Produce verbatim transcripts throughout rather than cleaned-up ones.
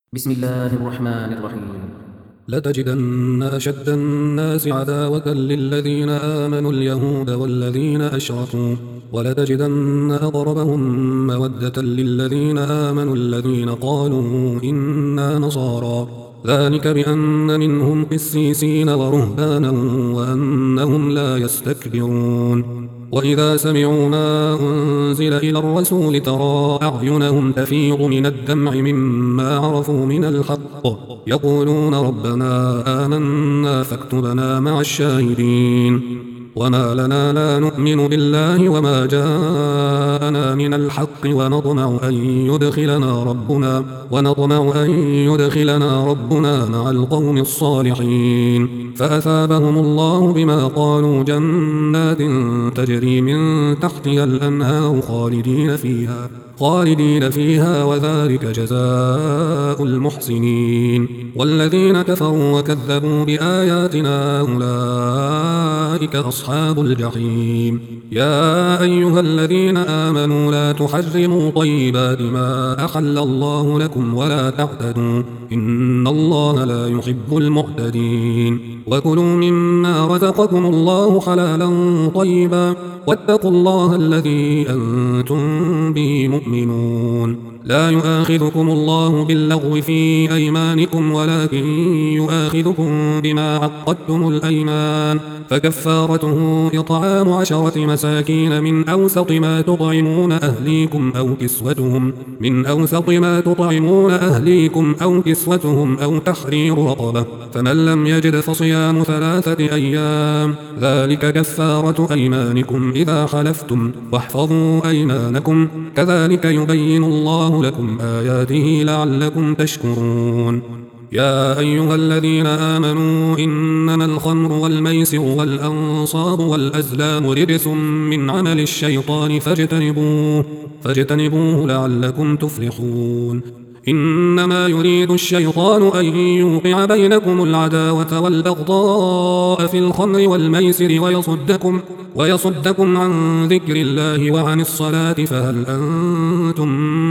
بسم الله الرحمن الرحيم. لتجدن أشد الناس عداوة للذين آمنوا اليهود والذين أشركوا ولتجدن أقربهم مودة للذين آمنوا الذين قالوا إنا نصارى ذلك بأن منهم قسيسين ورهبانا وأنهم لا يستكبرون وإذا سمعوا ما أنزل إلى الرسول ترى أعينهم تفيض من الدمع مما عرفوا من الحق يقولون ربنا آمنا فاكتبنا مع الشاهدين وما لنا لا نؤمن بالله وما جاءنا من الحق ونطمع أن يدخلنا ربنا ونطمع أن يدخلنا ربنا مع القوم الصالحين فأثابهم الله بما قالوا جنات تجري من تحتها الأنهار خالدين فيها خالدين فيها وذلك جزاء المحسنين والذين كفروا وكذبوا بآياتنا أولئك أصحاب الجحيم يا أيها الذين آمنوا لا تحرموا طيبات ما أحل الله لكم ولا تعتدوا إن الله لا يحب المعتدين وكلوا مما رزقكم الله حلالا طيبا واتقوا الله الذي أنتم به مؤمنون لا يؤاخذكم الله باللغو في أيمانكم ولكن يؤاخذكم بما عقدتم الأيمان فكفارته إطعام عشرة مساكين من أوسط ما تطعمون أهليكم أو كسوتهم من أوسط ما تطعمون أهليكم أو كسوتهم أو تحرير رقبة فمن لم يجد فصيام ثلاثة أيام ذلك كفارة أيمانكم إذا حلفتم واحفظوا أيمانكم كذلك يبين الله لكم آياته لعلكم تشكرون يا أيها الذين آمنوا إنما الخمر والميسر والأنصاب والأزلام رجس من عمل الشيطان فاجتنبوه, فاجتنبوه لعلكم تفلحون إنما يريد الشيطان أن يوقع بينكم العداوة والبغضاء في الخمر والميسر ويصدكم, ويصدكم عن ذكر الله وعن الصلاة فهل أنتم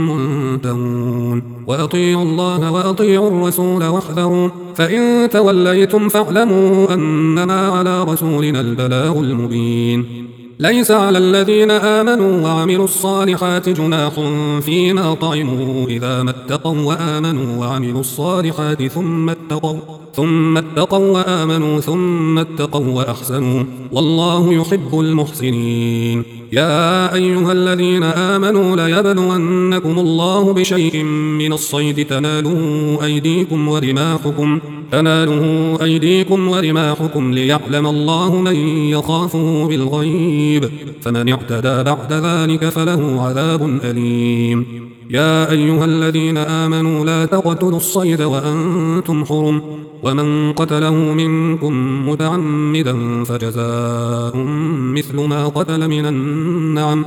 منتهون وأطيعوا الله وأطيعوا الرسول واحذروا فإن توليتم فاعلموا أنما على رسولنا البلاغ المبين ليس على الذين آمنوا وعملوا الصالحات جناح فيما طعموا إذا ما اتقوا وآمنوا وعملوا الصالحات ثم اتقوا ثم اتقوا وآمنوا ثم اتقوا وأحسنوا والله يحب المحسنين يا أيها الذين آمنوا ليبلونكم الله بشيء من الصيد تناله أيديكم ورماحكم تناله أيديكم ورماحكم ليعلم الله من يخافه بالغيب فمن اعتدى بعد ذلك فله عذاب أليم يا أيها الذين آمنوا لا تقتلوا الصيد وأنتم حرم ومن قتله منكم متعمدا فجزاء مثل ما قتل من النعم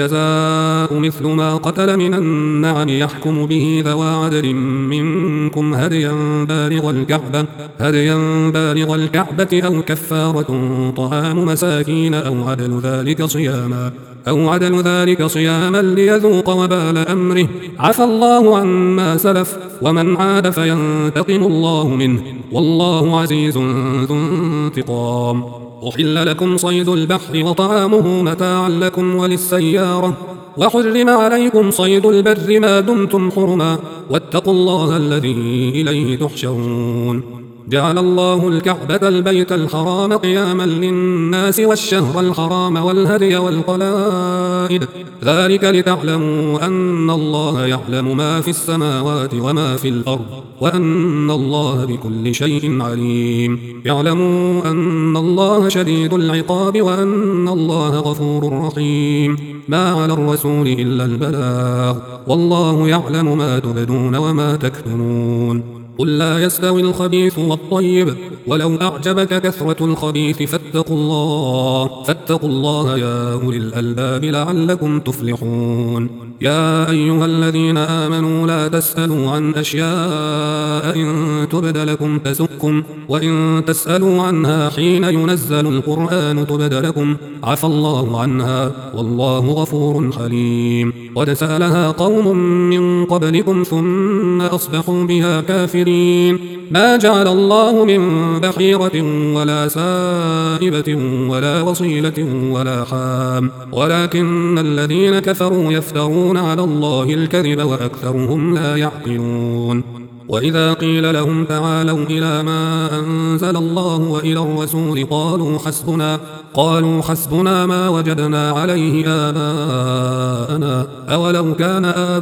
فجزاء مثل ما قتل من النعم يحكم به ذوى عدل منكم هديا بالغ الكعبة هديا بالغ الكعبة أو كفارة طعام مساكين أو عدل ذلك صياما أو عدل ذلك صياما ليذوق وبال أمره عفى الله عما سلف ومن عاد فينتقم الله منه والله عزيز ذو انتقام أحل لكم صيد البحر وطعامه متاعا لكم وللسيارة وحرم عليكم صيد البر ما دمتم حرما واتقوا الله الذي إليه تحشرون جعل الله الكعبة البيت الحرام قياما للناس والشهر الحرام والهدي والقلائد ذلك لتعلموا أن الله يعلم ما في السماوات وما في الأرض وأن الله بكل شيء عليم يعلموا أن الله شديد العقاب وأن الله غفور رحيم ما على الرسول إلا البلاغ والله يعلم ما تبدون وما تكتمون قل لا يستوي الخبيث والطيب ولو أعجبك كثرة الخبيث فاتقوا الله فاتقوا الله يا أولي الألباب لعلكم تفلحون يا أيها الذين آمنوا لا تسألوا عن أشياء إن تبد لكم تسؤكم وإن تسألوا عنها حين ينزل القرآن تبد لكم عفى الله عنها والله غفور حليم. قد سألها قوم من قبلكم ثم أصبحوا بها كافرين. ما جعل الله من بحيرة ولا سائبة ولا وصيلة ولا حام ولكن الذين كفروا يفترون على الله الكذب وأكثرهم لا يعقلون. وإذا قيل لهم تعالوا إلى ما أنزل الله وإلى الرسول قالوا حسبنا قالوا حسبنا ما وجدنا عليه آباءنا أولو كان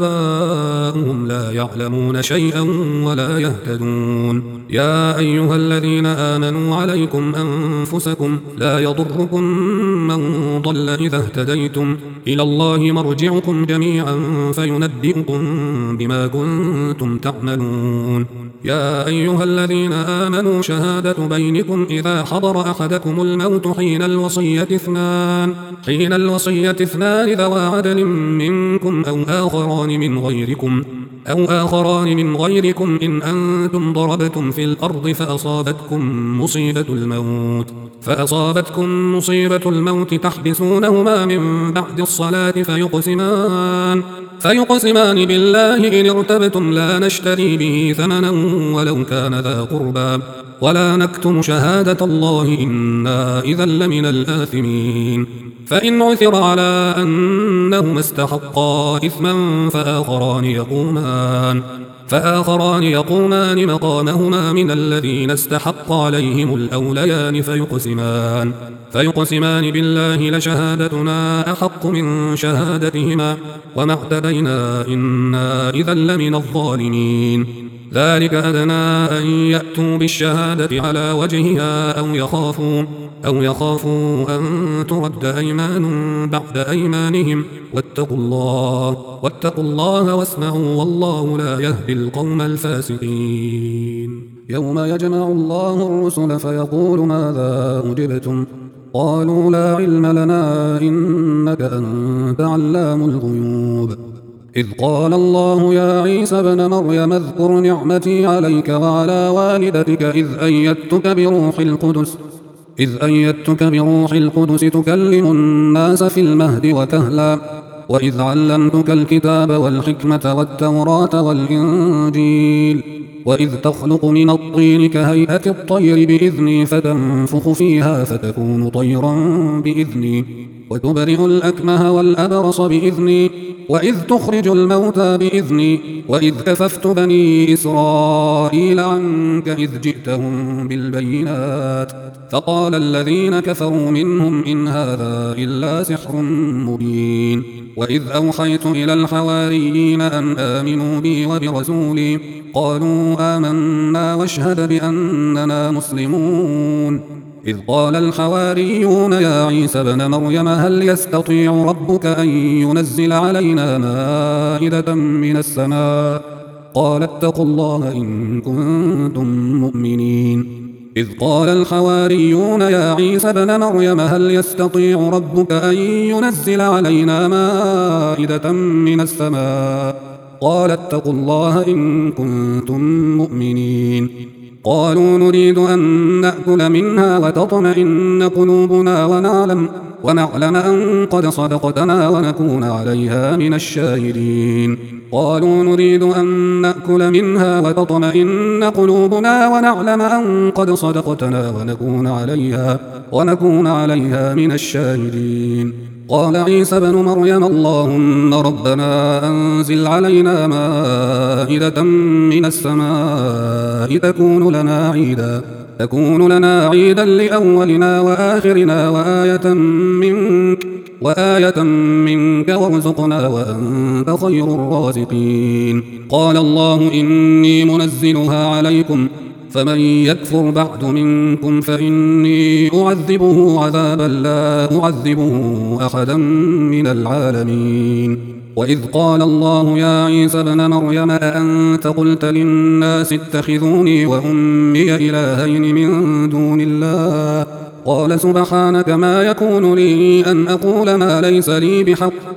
آباؤهم لا يعلمون شيئا ولا يهتدون. يا أيها الذين آمنوا عليكم أنفسكم لا يضركم من ضل إذا اهتديتم إلى الله مرجعكم جميعا فينبئكم بما كنتم تعملون. يا أيها الذين آمنوا شهادة بينكم إذا حضر أحدكم الموت حين الوصية اثنان حين الوصية اثنان ذوى عدل منكم أو آخران من غيركم أو آخران من غيركم إن أنتم ضربتم في الأرض فأصابتكم مصيبة الموت فأصابتكم مصيبة الموت تحبسونهما من بعد الصلاة فيقسمان فيقسمان بالله إن ارتبتم لا نشتري به ثمنا ولو كان ذا قربى ولا نكتم شهادة الله إنا إذا لمن الآثمين. فإن عثر على أنهما استحقا إثما فآخران يقومان فآخران يقومان مقامهما من الذين استحق عليهم الأوليان فيقسمان فيقسمان بالله لشهادتنا أحق من شهادتهما وما اعتدينا إنا إذا لمن الظالمين. ذلك أدنى أن يأتوا بالشهادة على وجهها أو يخافوا أو يخافوا أن ترد أيمان بعد أيمانهم واتقوا الله واتقوا الله واسمعوا والله لا يهدي القوم الفاسقين. يوم يجمع الله الرسل فيقول ماذا أجبتم قالوا لا علم لنا إنك أنت علام الغيوب. إذ قال الله يا عيسى ابن مريم اذكر نعمتي عليك وعلى والدتك إذ أيدتك بروح القدس إذ أيدتك بروح القدس تكلم الناس في المهد وكهلا وإذ علمتك الكتاب والحكمة والتوراة والإنجيل وإذ تخلق من الطين كهيئة الطير بإذني فتنفخ فيها فتكون طيرا بإذني وتبرئ الأكمه والأبرص بإذني وإذ تخرج الموتى بإذني وإذ كففت بني إسرائيل عنك إذ جئتهم بالبينات فقال الذين كفروا منهم إن هذا إلا سحر مبين. وإذ أوحيت إلى الحواريين أن آمنوا بي وبرسولي قالوا آمنا واشهد بأننا مسلمون. إذ قال الحواريون يا عيسى ابن مريم هل يستطيع ربك أن ينزل علينا مائدة من السماء قال اتقوا الله إن كنتم مؤمنين. إذ قال الحواريون يا عيسى ابن مريم هل يستطيع ربك أن ينزل علينا مائدة من السماء قال اتقوا الله إن كنتم مؤمنين. قالوا نريد أن نأكل منها وتطمئن قلوبنا ونعلم, ونعلم أن قد صدقتنا ونكون عليها من الشاهدين. قالوا نريد أن نأكل منها وتطمئن قلوبنا ونعلم أن قد صدقتنا ونكون عليها, ونكون عليها من الشاهدين. قال عيسى ابن مريم اللهم ربنا أنزل علينا مائدة من السماء تكون لنا عيدا تكون لنا عيدا لأولنا وآخرنا وآية منك وآية منك وارزقنا وأنت خير الرازقين. قال الله إني منزلها عليكم فمن يكفر بعد منكم فإني أعذبه عذابا لا أعذبه أحدا من العالمين. وإذ قال الله يا عيسى ابن مريم أأنت قلت للناس اتخذوني وأمي إلهين من دون الله قال سبحانك ما يكون لي أن أقول ما ليس لي بحق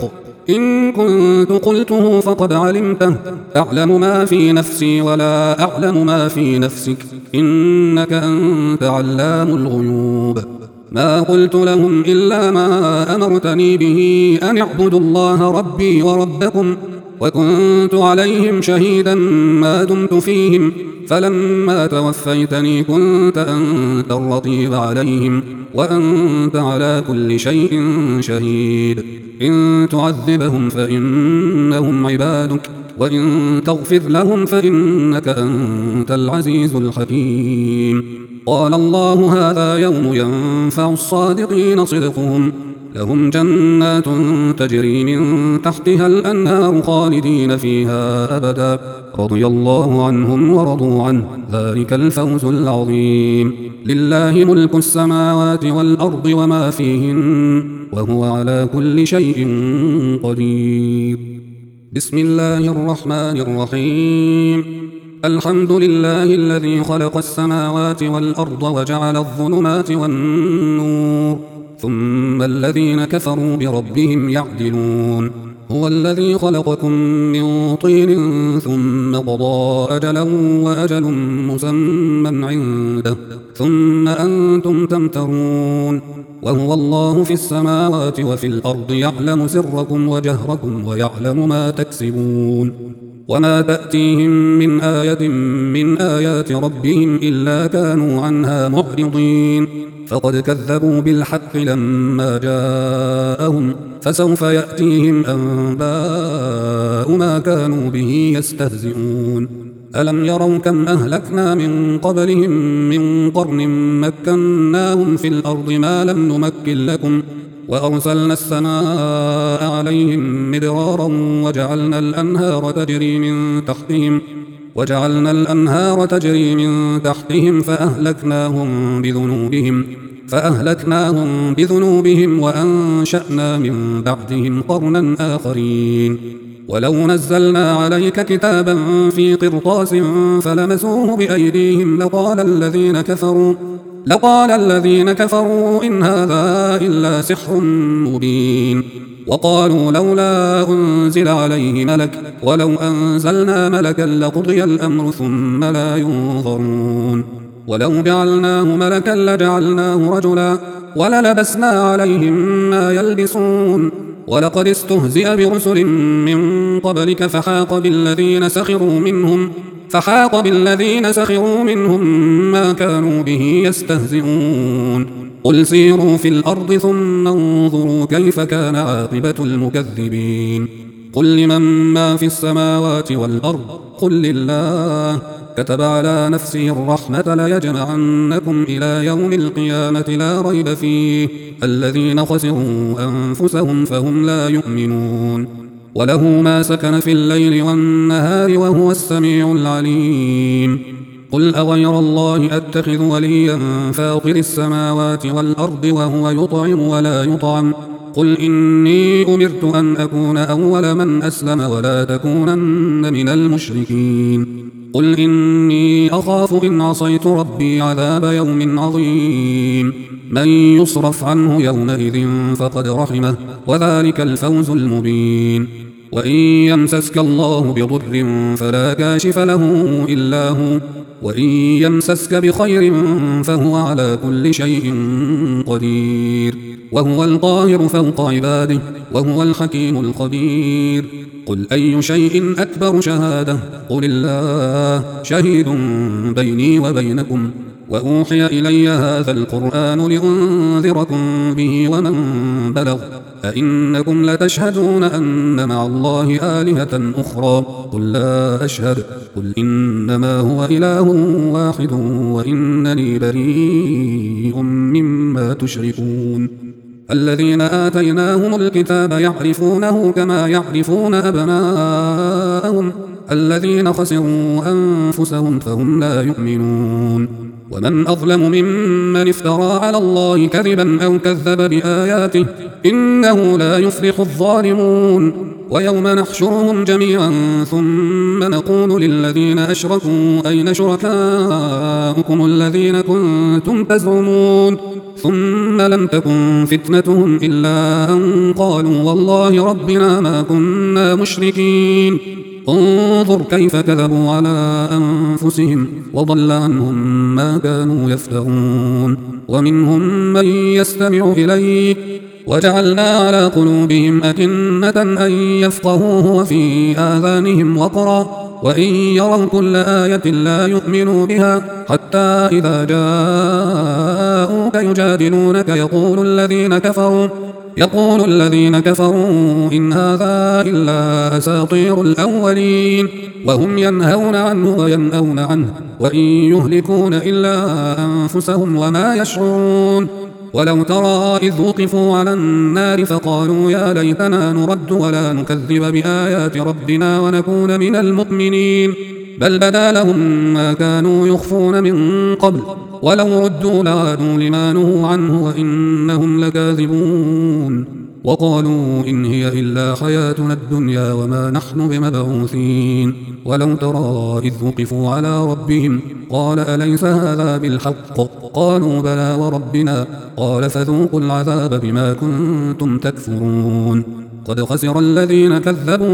إن كنت قلته فقد علمته، أعلم ما في نفسي ولا أعلم ما في نفسك، إنك أنت علام الغيوب. ما قلت لهم إلا ما أمرتني به أن اعبدوا الله ربي وربكم، وكنت عليهم شهيدا ما دمت فيهم، فلما توفيتني كنت أنت الرقيب عليهم، وأنت على كل شيء شهيد. إن تعذبهم فإنهم عبادك، وإن تغفر لهم فإنك أنت العزيز الحكيم. قال الله هذا يوم ينفع الصادقين صدقهم، لهم جنات تجري من تحتها الأنهار خالدين فيها أبدا، رضي الله عنهم ورضوا عنه، ذلك الفوز العظيم. لله ملك السماوات والأرض وما فيهن، وهو على كل شيء قدير. بسم الله الرحمن الرحيم. الحمد لله الذي خلق السماوات والأرض وجعل الظلمات والنور، ثم الذين كفروا بربهم يعدلون. هو الذي خلقكم من طين ثم قضى أجلا وأجل مسمى عنده، ثم أنتم تمترون. وهو الله في السماوات وفي الأرض، يعلم سركم وجهركم ويعلم ما تكسبون. وما تأتيهم من آية من آيات ربهم إلا كانوا عنها معرضين، فقد كذبوا بالحق لما جاءهم، فسوف يأتيهم أنباء ما كانوا به يستهزئون. ألم يروا كم أهلكنا من قبلهم من قرن مكناهم في الأرض ما لم نمكن لكم، وأرسلنا السماء عليهم مدرارا وجعلنا الأنهار تجري من تحتهم وجعلنا الأنهار تجري من تحتهم فأهلكناهم بذنوبهم فأهلكناهم بذنوبهم وأنشأنا من بعدهم قرنا آخرين. ولو نزلنا عليك كتابا في قرطاس فلمسوه بأيديهم لقال الذين كفروا لقال الذين كفروا إن هذا إلا سحر مبين. وقالوا لولا أنزل عليه ملك، ولو أنزلنا ملكا لقضي الأمر ثم لا ينظرون. ولو جعلناه ملكا لجعلناه رجلا وللبسنا عليهم ما يلبسون. ولقد استهزئ برسل من قبلك فحاق بالذين سخروا منهم فحاق بالذين سخروا منهم ما كانوا به يستهزئون. قل سيروا في الأرض ثم انظروا كيف كان عاقبة المكذبين. قل لمن ما في السماوات والأرض قل لله، كتب على نفسه الرحمة ليجمعنكم إلى يوم القيامة لا ريب فيه، الذين خسروا أنفسهم فهم لا يؤمنون. وله ما سكن في الليل والنهار وهو السميع العليم. قل أغير الله أتخذ وليا فاطر السماوات والأرض وهو يطعم ولا يطعم، قل إني أمرت أن أكون أول من أسلم ولا تكونن من المشركين. قل إني أخاف إن عصيت ربي عذاب يوم عظيم. من يصرف عنه يومئذ فقد رحمه، وذلك الفوز المبين. وإن يمسسك الله بضر فلا كاشف له إلا هو، وإن يمسسك بخير فهو على كل شيء قدير، وهو القاهر فوق عباده، وهو الحكيم الخبير. قل أي شيء أكبر شهادة؟ قل الله شهيد بيني وبينكم، وأوحي إلي هذا القرآن لأنذركم به ومن بلغ. أئنكم لتشهدون أن مع الله آلهة أخرى؟ قل لا أشهد. قل إنما هو إله واحد وإنني بريء مما تشركون. الذين آتيناهم الكتاب يعرفونه كما يعرفون أبناءهم، الذين خسروا أنفسهم فهم لا يؤمنون. ومن أظلم ممن افترى على الله كذبا أو كذب بآياته إنه لا يفلح الظالمون ويوم نحشرهم جميعا ثم نقول للذين أشركوا أين شركاؤكم الذين كنتم تزعمون ثم لم تكن فتنتهم إلا أن قالوا والله ربنا ما كنا مشركين انظر كيف كذبوا على أنفسهم وضل عنهم ما كانوا يفترون ومنهم من يستمع إليك وجعلنا على قلوبهم أكنة أن يفقهوه وفي آذانهم وقرا وإن يروا كل آية لا يؤمنوا بها حتى إذا جاءوك يجادلونك يقول الذين كفروا يقول الذين كفروا إن هذا إلا أساطير الأولين وهم ينهون عنه وينأون عنه وإن يهلكون إلا أنفسهم وما يشعرون ولو ترى إذ وقفوا على النار فقالوا يا ليتنا نرد ولا نكذب بآيات ربنا ونكون من المؤمنين بل بدا لهم ما كانوا يخفون من قبل ولو ردوا لعادوا لما نهوا عنه وإنهم لكاذبون وقالوا إن هي إلا حياتنا الدنيا وما نحن بمبعوثين ولو ترى إذ وقفوا على ربهم قال أليس هذا بالحق قالوا بلى وربنا قال فذوقوا العذاب بما كنتم تكفرون قد خسر الذين كذبوا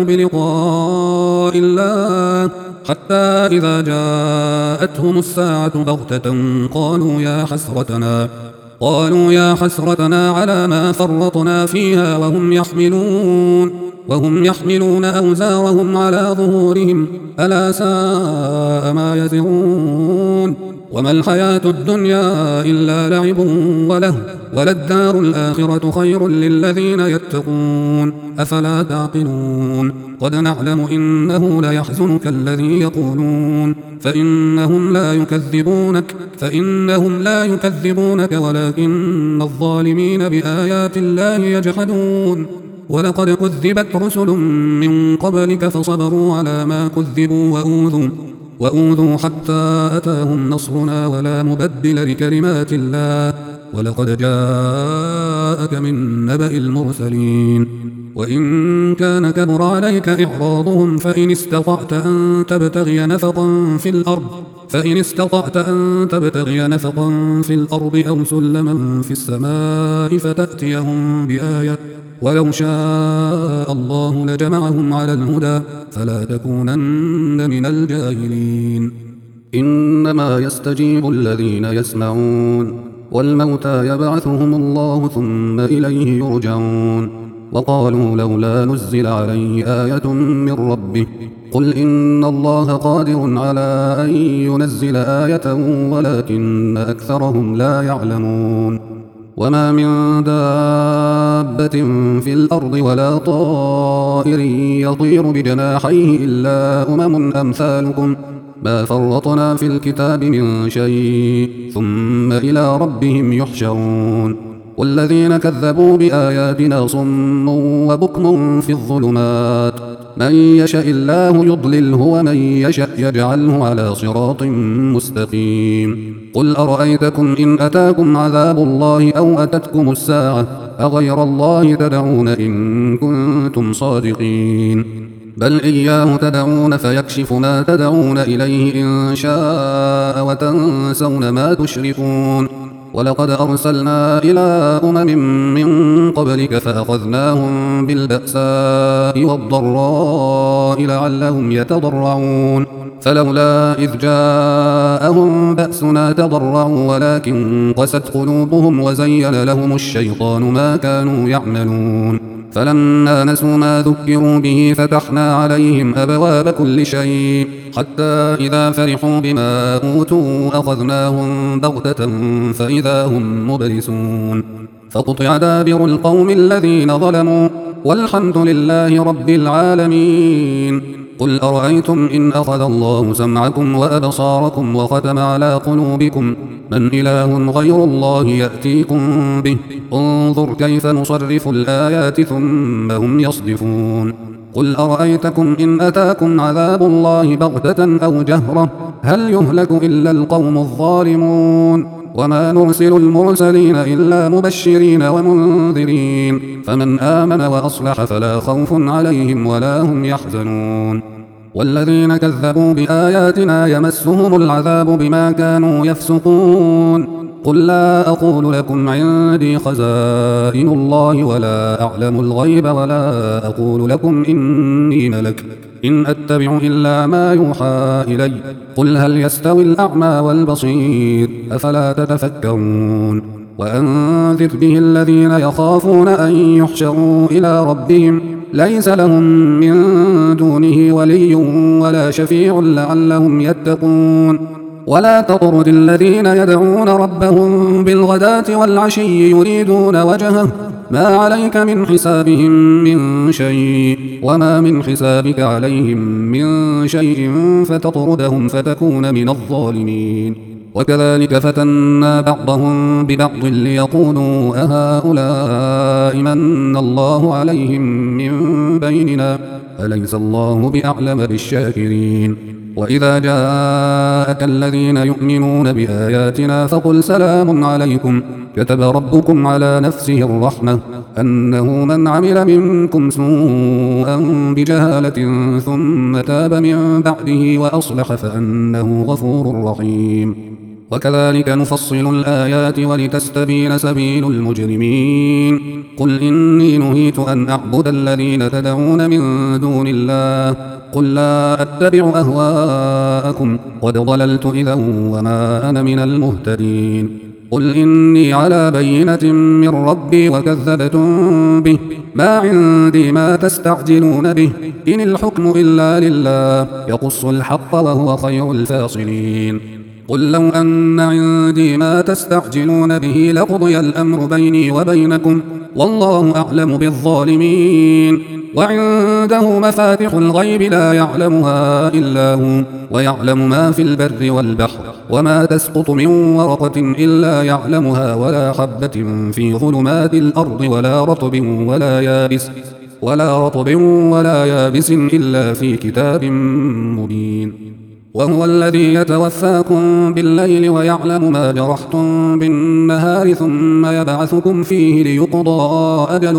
بلقاء الله حتى إذا جاءتهم الساعة بغتة قالوا يا حسرتنا قالوا يا حسرتنا على ما فرطنا فيها وهم يحملون وهم يحملون أوزارهم على ظهورهم ألا ساء ما يزرون وما الحياة الدنيا إلا لعب وله وللدار الآخرة خير للذين يتقون أفلا تعقلون قد نعلم إنه ليحزنك الذي يقولون فإنهم لا يكذبونك فإنهم لا يكذبونك ولكن الظالمين بآيات الله يجحدون ولقد كذبت رسل من قبلك فصبروا على ما كذبوا وأوذوا وأوذوا حتى أتاهم نصرنا ولا مبدل لكلمات الله ولقد جاءك من نبأ المرسلين وإن كان كبر عليك إعراضهم فإن استطعت أن تبتغي نفقا في الأرض فإن استطعت أن تبتغي نفقا في الأرض أو سلما في السماء فتأتيهم بآية ولو شاء الله لجمعهم على الهدى فلا تكونن من الجاهلين إنما يستجيب الذين يسمعون والموتى يبعثهم الله ثم إليه يرجعون وقالوا لولا نزل عليه آية من ربه قل إن الله قادر على أن ينزل آية ولكن أكثرهم لا يعلمون وما من دابة في الأرض ولا طائر يطير بجناحيه إلا أمم أمثالكم ما فرطنا في الكتاب من شيء ثم إلى ربهم يحشرون والذين كذبوا بآياتنا صم وبكم في الظلمات من يشاء الله يضلله ومن يشاء يجعله على صراط مستقيم قل أرأيتكم إن أتاكم عذاب الله أو أتتكم الساعة أغير الله تدعون إن كنتم صادقين بل إياه تدعون فيكشف ما تدعون إليه إن شاء وتنسون ما تشركون ولقد أرسلنا إلى أمم من قبلك فأخذناهم بالبأساء والضراء لعلهم يتضرعون فلولا إذ جاءهم بأسنا تضرعوا ولكن قست قلوبهم وزين لهم الشيطان ما كانوا يعملون فلما نسوا ما ذكروا به فتحنا عليهم أبواب كل شيء حتى إذا فرحوا بما أوتوا أخذناهم بغتة فإذا هم مبلسون فقطع دابر القوم الذين ظلموا والحمد لله رب العالمين قل أرأيتم إن أخذ الله سمعكم وأبصاركم وختم على قلوبكم من إله غير الله يأتيكم به انظر كيف نصرف الآيات ثم هم يصدفون قل أرأيتكم إن أتاكم عذاب الله بغتة أو جهرة هل يهلك إلا القوم الظالمون وما نرسل المرسلين إلا مبشرين ومنذرين فمن آمن وأصلح فلا خوف عليهم ولا هم يحزنون والذين كذبوا بآياتنا يمسهم العذاب بما كانوا يفسقون قل لا أقول لكم عندي خزائن الله ولا أعلم الغيب ولا أقول لكم إني ملك إن أتبع إلا ما يوحى إلي قل هل يستوي الأعمى والبصير أفلا تتفكرون وأنذر به الذين يخافون أن يحشروا إلى ربهم ليس لهم من دونه ولي ولا شفيع لعلهم يتقون ولا تطرد الذين يدعون ربهم بالغداة والعشي يريدون وجهه ما عليك من حسابهم من شيء وما من حسابك عليهم من شيء فتطردهم فتكون من الظالمين وكذلك فتنا بعضهم ببعض ليقولوا أهؤلاء من الله عليهم من بيننا أليس الله بأعلم بالشاكرين وإذا جاءك الذين يؤمنون بآياتنا فقل سلام عليكم كتب ربكم على نفسه الرحمة أنه من عمل منكم سوءا بجهالة ثم تاب من بعده وأصلح فأنه غفور رحيم وكذلك نفصل الآيات ولتستبين سبيل المجرمين قل إني نهيت أن أعبد الذين تدعون من دون الله قل لا أتبع أهواءكم قد ضللت إذا وما أنا من المهتدين قل إني على بينة من ربي وكذبتم به ما عندي ما تستعجلون به إن الحكم إلا لله يقص الحق وهو خير الفاصلين قل لو أن عندي ما تستعجلون به لقضي الأمر بيني وبينكم والله أعلم بالظالمين وعنده مفاتح الغيب لا يعلمها إلا هو ويعلم ما في البر والبحر وما تسقط من ورقة إلا يعلمها ولا حبة في ظلمات الأرض ولا رطب ولا يابس ولا رطب ولا يابس إلا في كتاب مبين وهو الذي يتوفاكم بالليل ويعلم ما جرحتم بالنهار ثم يبعثكم فيه ليقضى أجل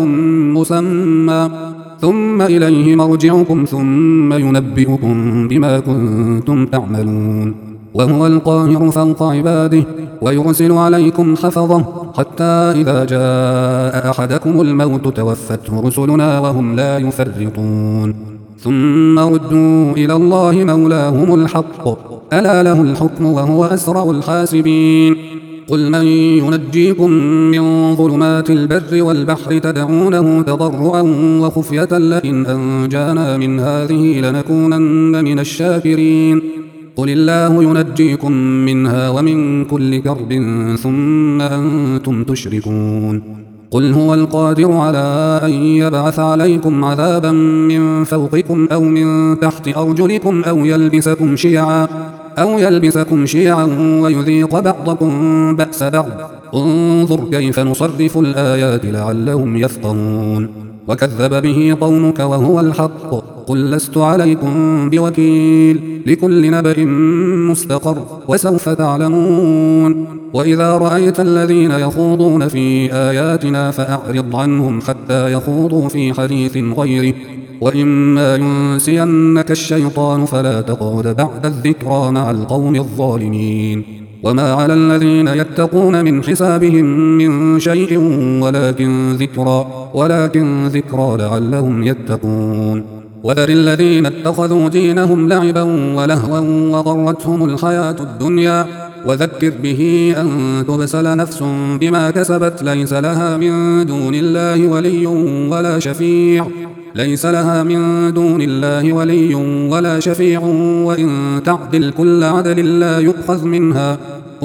مسمى ثم إليه مرجعكم ثم ينبئكم بما كنتم تعملون وهو القاهر فوق عباده ويرسل عليكم حفظه حتى إذا جاء أحدكم الموت توفته رسلنا وهم لا يفرطون ثم ردوا إلى الله مولاهم الحق ألا له الحكم وهو أسرع الحاسبين قل من ينجيكم من ظلمات البر والبحر تدعونه تضرعا وخفية لئن أنجانا من هذه لنكونن من الشاكرين قل الله ينجيكم منها ومن كل كرب ثم أنتم تشركون قل هو القادر على أن يبعث عليكم عذابا من فوقكم أو من تحت أرجلكم أو يلبسكم شيعا أو يلبسكم شيعا ويذيق بعضكم بأس بعض انظر كيف نصرف الآيات لعلهم يفقهون وكذب به قومك وهو الحق قل لست عليكم بوكيل لكل نبأ مستقر وسوف تعلمون وإذا رأيت الذين يخوضون في آياتنا فأعرض عنهم حتى يخوضوا في حديث غيره وإما ينسينك الشيطان فلا تقعد بعد الذكرى مع القوم الظالمين وما على الذين يتقون من حسابهم من شيء ولكن ذكرى ولكن ذكرى لعلهم يتقون وذر الذين اتخذوا دينهم لعبا ولهوا وغرتهم الحياة الدنيا وذكر به أن تبسل نفس بما كسبت ليس لها من دون الله ولي ولا شفيع ليس لها من دون الله ولي ولا شفيع وإن تعدل كل عدل لا يؤخذ منها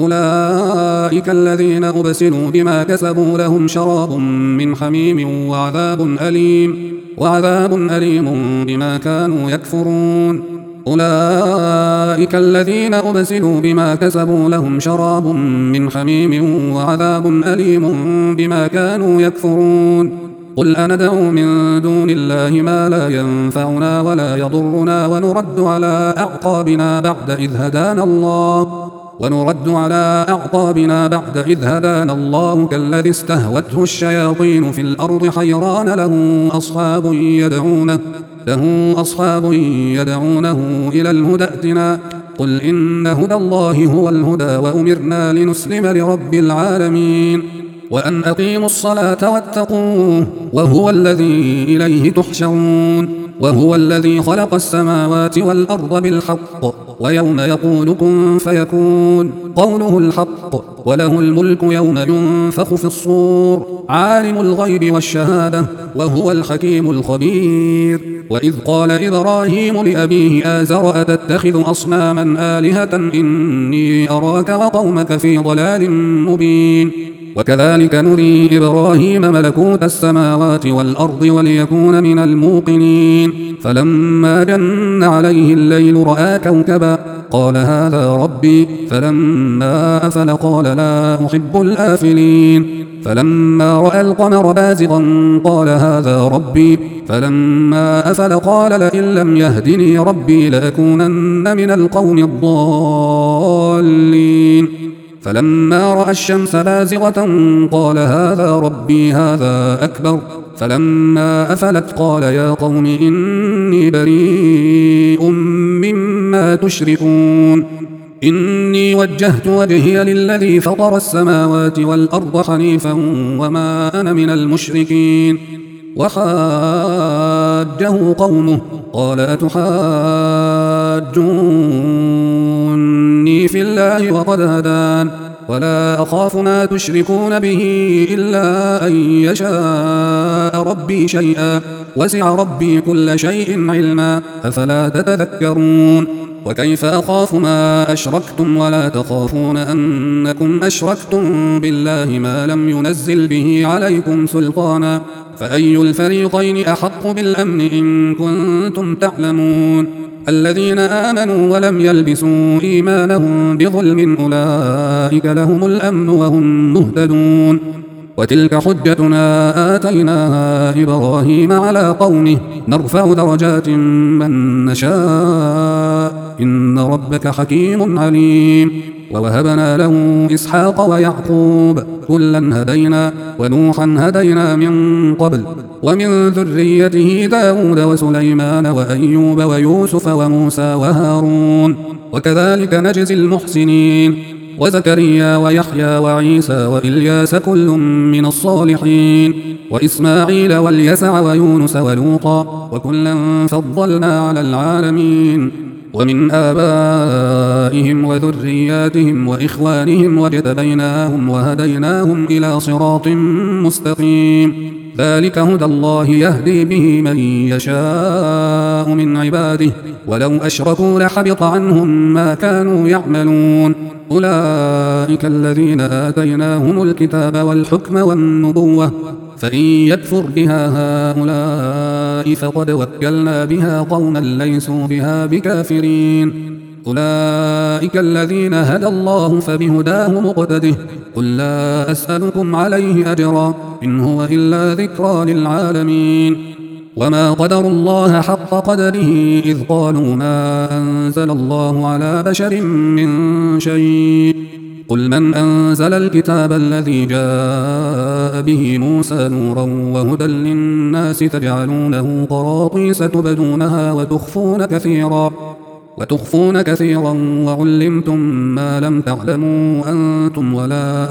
أولئك الذين أبسلوا بما كسبوا لهم شراب من حميم وعذاب أليم وعذاب أليم بما كانوا يكفرون أولئك الذين أبسلوا بما كسبوا لهم شراب من حميم وعذاب أليم بما كانوا يكفرون قل أندعو من دون الله ما لا ينفعنا ولا يضرنا ونرد على أعقابنا بعد إذ هدانا الله ونرد على أعقابنا بعد إذ هدانا الله كالذي استهوته الشياطين في الأرض حيران له أصحاب يدعونه له أصحاب يدعونه إلى الهدى ائتنا قل إن هدى الله هو الهدى وأمرنا لنسلم لرب العالمين وأن أقيموا الصلاة واتقوه وهو الذي إليه تحشرون وهو الذي خلق السماوات والأرض بالحق ويوم يقول كن فيكون قوله الحق وله الملك يوم ينفخ في الصور عالم الغيب والشهادة وهو الحكيم الخبير وإذ قال إبراهيم لأبيه آزر أتتخذ أصناما آلهة إني أراك وقومك في ضلال مبين وكذلك نري إبراهيم ملكوت السماوات والأرض وليكون من الموقنين فلما جن عليه الليل رأى كوكبا قال هذا ربي فلما أفل قال لا أحب الآفلين فلما رأى القمر بازغا قال هذا ربي فلما أفل قال لئن لم يهدني ربي لأكونن من القوم الضالين فلما رأى الشمس بازغة قال هذا ربي هذا أكبر فلما أفلت قال يا قوم إني بريء مما تشركون إني وجهت وجهي للذي فطر السماوات والأرض حنيفا وما أنا من المشركين وحاجه قومه قال أتحاجوني في الله وقد هدان ولا أخاف ما تشركون به إلا أن يشاء ربي شيئا وسع ربي كل شيء علما أفلا تتذكرون وكيف أخاف ما أشركتم ولا تخافون أنكم أشركتم بالله ما لم ينزل به عليكم سلطانا فأي الفريقين أحق بالأمن إن كنتم تعلمون الذين آمنوا ولم يلبسوا إيمانهم بظلم أولئك لهم الأمن وهم مهتدون وتلك حجتنا آتيناها إبراهيم على قومه نرفع درجات من نشاء إن ربك حكيم عليم ووهبنا له إسحاق ويعقوب كلا هدينا ونوحا هدينا من قبل ومن ذريته داود وسليمان وأيوب ويوسف وموسى وهارون وكذلك نجزي المحسنين وزكريا ويحيى وعيسى وإلياس كل من الصالحين وإسماعيل واليسع ويونس ولوطا وكلا فضلنا على العالمين ومن آبائهم وذرياتهم وإخوانهم واجتبيناهم وهديناهم إلى صراط مستقيم ذلك هدى الله يهدي به من يشاء من عباده ولو أشركوا لحبط عنهم ما كانوا يعملون أولئك الذين آتيناهم الكتاب والحكم والنبوة فإن يكفر بها هؤلاء فقد وكلنا بها قوما ليسوا بها بكافرين أولئك الذين هدى الله فبهداه مقتده قل لا أسألكم عليه أجرا إن هو إلا ذكرى للعالمين وما قدروا الله حق قدره إذ قالوا ما أنزل الله على بشر من شيء قل من أنزل الكتاب الذي جاء به موسى نورا وهدى للناس تجعلونه قراطيس تبدونها وتخفون كثيرا وتخفون كثيرا وعلمتم ما لم تعلموا أنتم ولا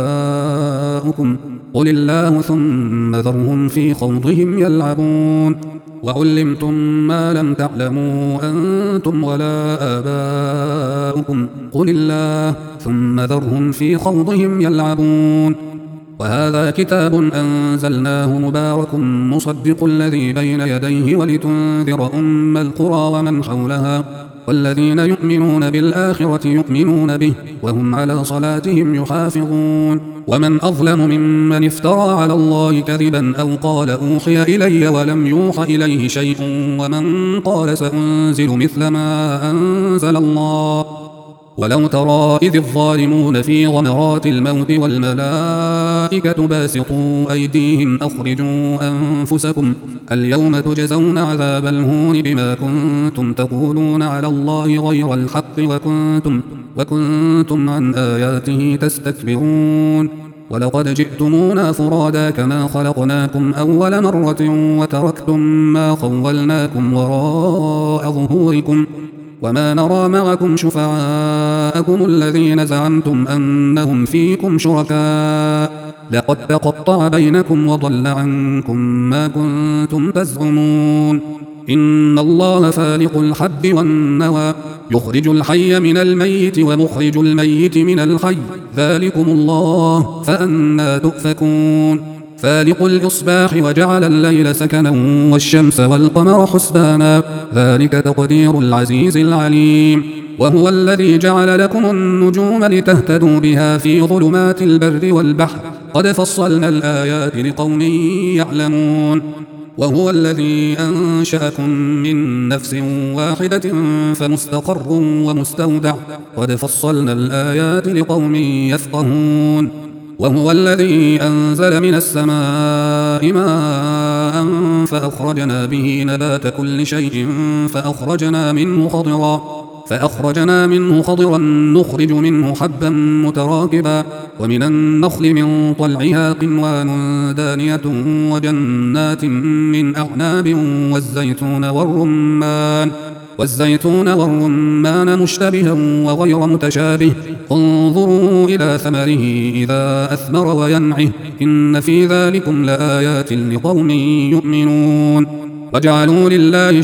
آباؤكم قل الله ثم ذرهم في خوضهم يلعبون وعلمتم ما لم تعلموا أنتم ولا آباؤكم قل الله ثم ذرهم في خوضهم يلعبون وهذا كتاب أنزلناه مبارك مصدق الذي بين يديه ولتنذر أم القرى ومن حولها والذين يؤمنون بالآخرة يؤمنون به وهم على صلاتهم يحافظون ومن أظلم ممن افترى على الله كذبا أو قال أوحي إلي ولم يوح إليه شيء ومن قال سأنزل مثل ما أنزل الله ولو ترى إذ الظالمون في غمرات الموت والملائكة الملائكة باسطوا أيديهم أخرجوا أنفسكم اليوم تجزون عذاب الهون بما كنتم تقولون على الله غير الحق وكنتم, وكنتم عن آياته تستكبرون ولقد جئتمونا فرادا كما خلقناكم أول مرة وتركتم ما خولناكم وراء ظهوركم وما نرى معكم شفعاءكم الذين زعمتم أنهم فيكم شركاء لقد تقطع بينكم وضل عنكم ما كنتم تزعمون إن الله فالق الحب والنوى يخرج الحي من الميت ومخرج الميت من الحي ذلكم الله فأنى تؤفكون فالق الإصباح وجعل الليل سكنا والشمس والقمر حسبانا ذلك تقدير العزيز العليم وهو الذي جعل لكم النجوم لتهتدوا بها في ظلمات البر والبحر قد فصلنا الآيات لقوم يعلمون وهو الذي أنشأكم من نفس واحدة فمستقر ومستودع قد فصلنا الآيات لقوم يفقهون وهو الذي أنزل من السماء ماء فأخرجنا به نبات كل شيء فأخرجنا منه خضرا فأخرجنا منه خضرا نخرج منه حبا متراكبا ومن النخل من طلعها قنوان دانية وجنات من أعناب والزيتون والرمان والزيتون والرمان مشتبها وغير متشابه انظروا إلى ثمره إذا أثمر وينعه إن في ذلكم لآيات لقوم يؤمنون وجعلوا لله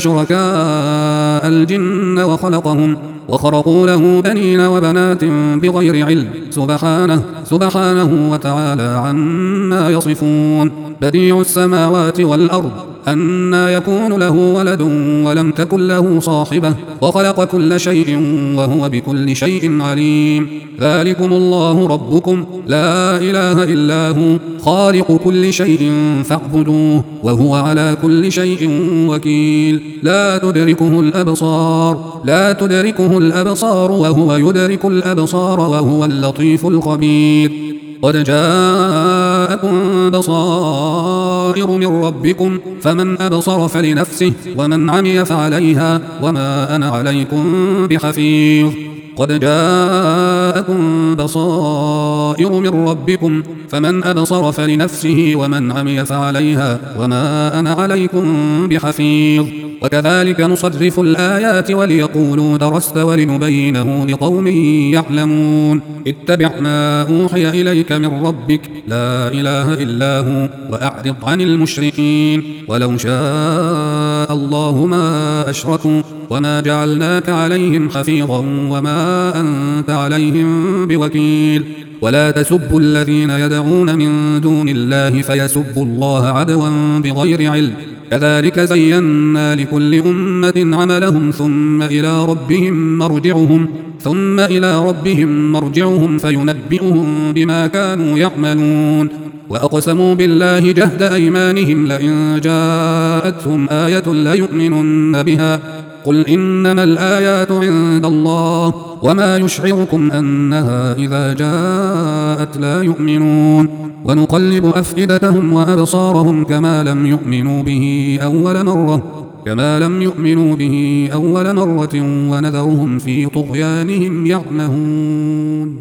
شركاء الجن وخلقهم وخرقوا له بنين وبنات بغير علم سبحانه, سبحانه وتعالى عما يصفون بديع السماوات والأرض أنى يكون له ولد ولم تكن له صاحبة وخلق كل شيء وهو بكل شيء عليم ذلكم الله ربكم لا إله إلا هو خالق كل شيء فاعبدوه وهو على كل شيء وكيل لا تدركه الأبصار لا تدركه الأبصار وهو يدرك الأبصار وهو اللطيف الخبير قد جاءكم بصائر من ربكم فمن أبصر فلنفسه ومن عمي فعليها وما أنا عليكم بحفيظ قد جاءكم بصائر من ربكم فمن أبصر فلنفسه ومن عمي فعليها وما أنا عليكم بحفيظ وكذلك نصرف الآيات وليقولوا درست ولنبينه لقوم يعلمون اتبع ما أوحي إليك من ربك لا إله إلا هو وأعرض عن المشركين ولو شاء الله ما أشركوا وما جعلناك عليهم حفيظا وما أنت عليهم بوكيل ولا تسبوا الذين يدعون من دون الله فيسبوا الله عدوا بغير علم كذلك زينا لكل أمة عملهم ثم إلى ربهم مرجعهم ثم إلى ربهم مرجعهم فينبئهم بما كانوا يعملون وأقسموا بالله جهد أيمانهم لئن جاءتهم آية ليؤمنن بها قل إنما الآيات عند الله وما يشعركم أنها إذا جاءت لا يؤمنون ونقلب أفئدتهم وأبصارهم كما لم يؤمنوا به أول مرة كما لم يؤمنوا به أول مرة ونذرهم في طغيانهم يعمهون